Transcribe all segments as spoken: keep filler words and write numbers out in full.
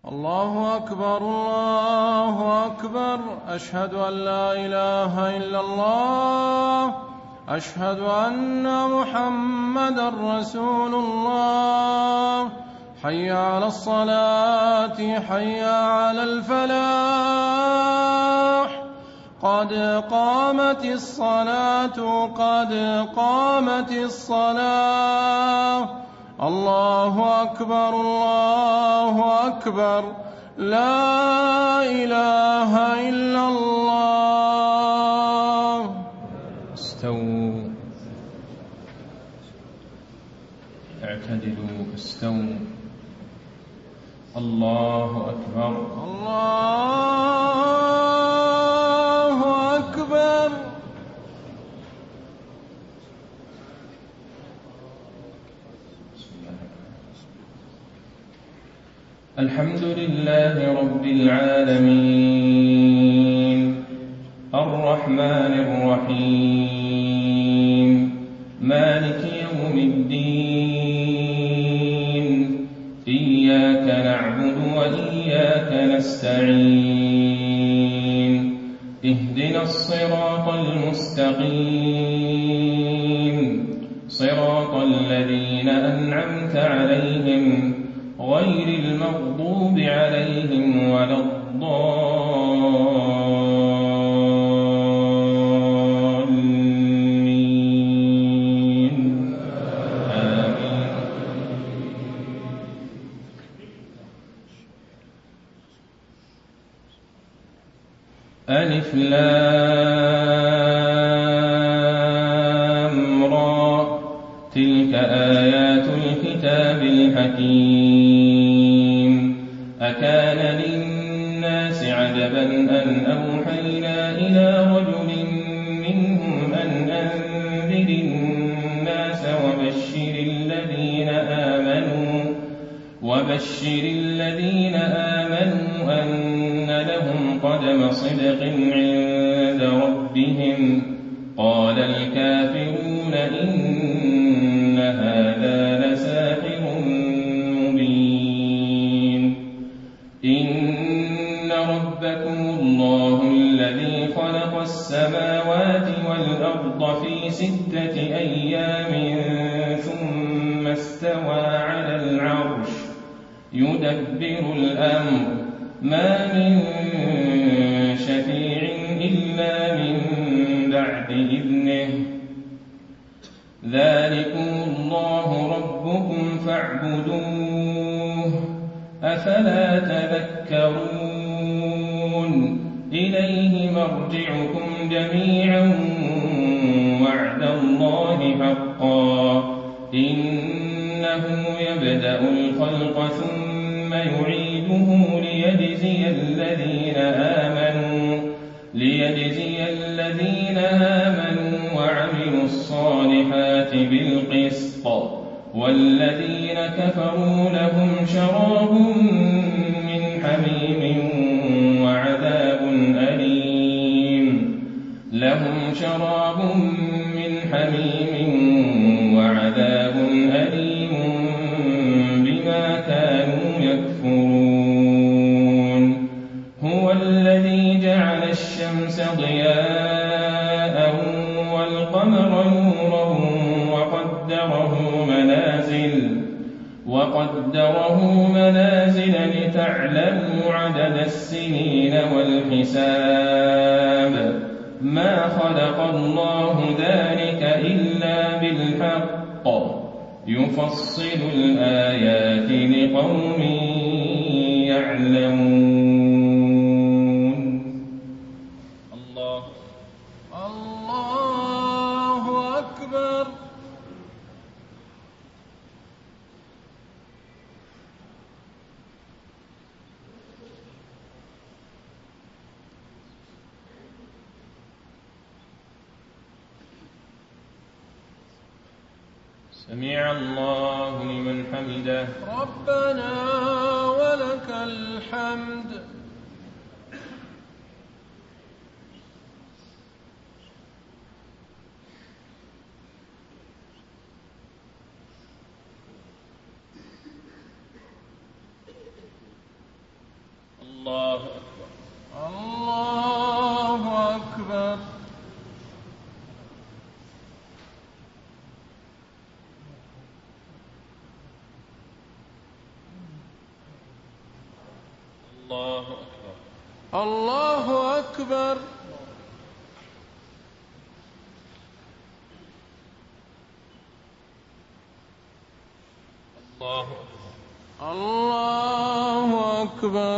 الله أكبر الله أكبر. أشهد أن لا إله إلا الله. أشهد أن محمدا رسول الله. حي على الصلاة حي على الفلاح. قد قامت الصلاة قد قامت الصلاة. الله أكبر الله أكبر. لا إله إلا الله. استووا اعتدلوا استووا. الله أكبر الله أكبر. الحمد لله رب العالمين الرحمن الرحيم مالك يوم الدين. إياك نعبد وإياك نستعين. اهدنا الصراط المستقيم صراط الذين أنعمت عليهم غير المغضوب عليهم ولا الضالين. آمين. ألف لام را. تلك آيات الكتاب الحكيم. أكان للناس عجبا أن أوحينا إلى رجل منهم أن أنذر الناس وبشر الذين آمنوا وبشر الذين آمنوا أن لهم قدم صدق عند ربهم. قال الكافرون إن هذا لساحر مبين. إن ربكم الله الذي خلق السماوات والأرض في ستة أيام ثم استوى على العرش يدبر الأمر ما من شفيع إلا من بعد إذنه. ذلكم الله ربكم فاعبدوه أفلا تذكرون. إليه مرجعكم جميعا وعد الله حقا. إنه يبدأ الخلق ثم يعيده ليجزي الذين آمنوا ليجزي الذين آمنوا وعملوا الصالحات بالقسط. والذين كفروا لهم شراب من حميم وعذاب أليم لهم شراب من حميم وعذاب أليم بما كانوا يكفرون. هو الذي جعل الشمس ضياء والقمر نورا وقدره منازل وقدره منازل لتعلموا عدد السنين والحساب. ما خلق الله ذلك إلا بالحق يفصل الآيات لقوم يعلمون. الله الله أكبر. سمع الله لمن حمده. ربنا ولك الحمد. الله أكبر. الله أكبر. الله أكبر. الله أكبر. الله أكبر.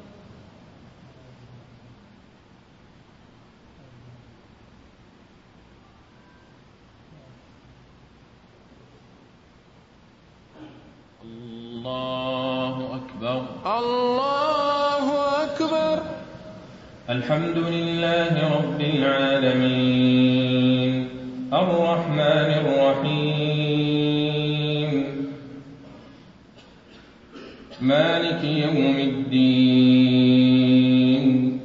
الله أكبر. الله أكبر. الحمد لله رب العالمين الرحمن الرحيم مالك يوم الدين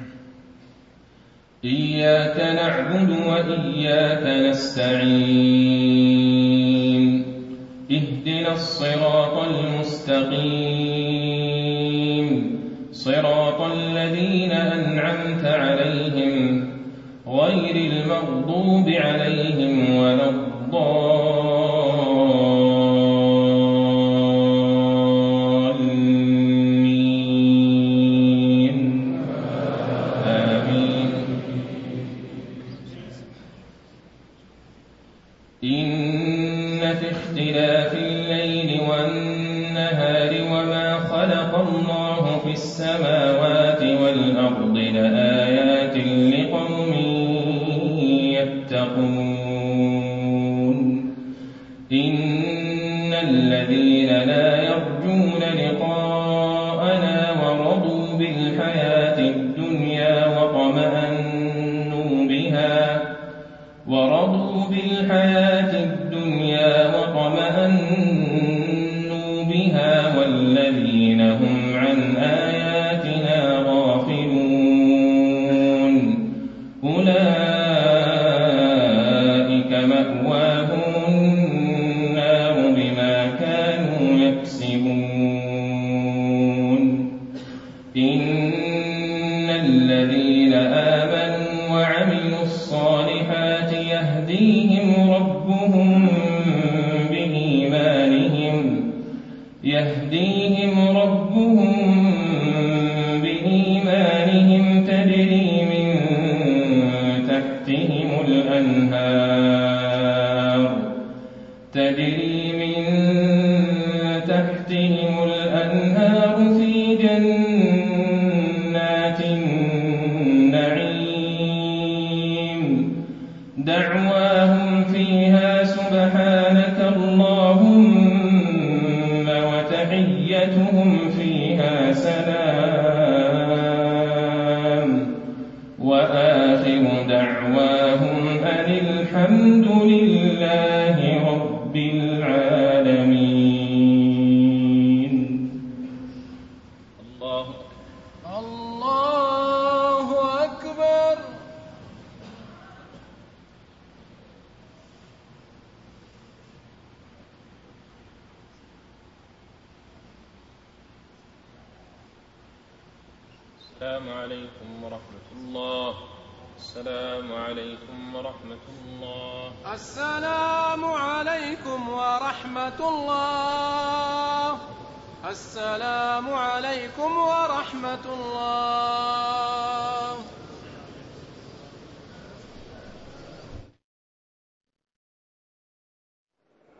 إياك نعبد وإياك نستعين اهدنا الصراط المستقيم صراط الذين أنعمت عليهم غير المغضوب عليهم ولا الضالين آمين. إن في اختلاف الليل والنهار وما خلق الله في السماوات والأرض لآيات لقوم يتقون. إن الذين لا يرجون لقاءنا ورضوا بالحياة الدنيا واطمأنوا بها ورضوا بالحياة الدنيا واطمأنوا بها والذين هم عن آياتنا غافلون أولئك مأواهم النار بما كانوا يكسبون. إن الذين آمنوا وعملوا الصالحات يهديهم ربهم بإيمانهم يهديهم ربهم بإيمانهم تجري من تحتهم الأنهار تجري من تحتهم الأنهار في جنات النعيم دعواهم فيها سبحانك اللهم وتحيتهم فيها سلام وآخر دعواهم أن الحمد لله رب العالمين. الله الله أكبر. السلام عليكم ورحمة الله. السلام عليكم ورحمة الله. السلام عليكم ورحمة الله. السلام عليكم ورحمة الله.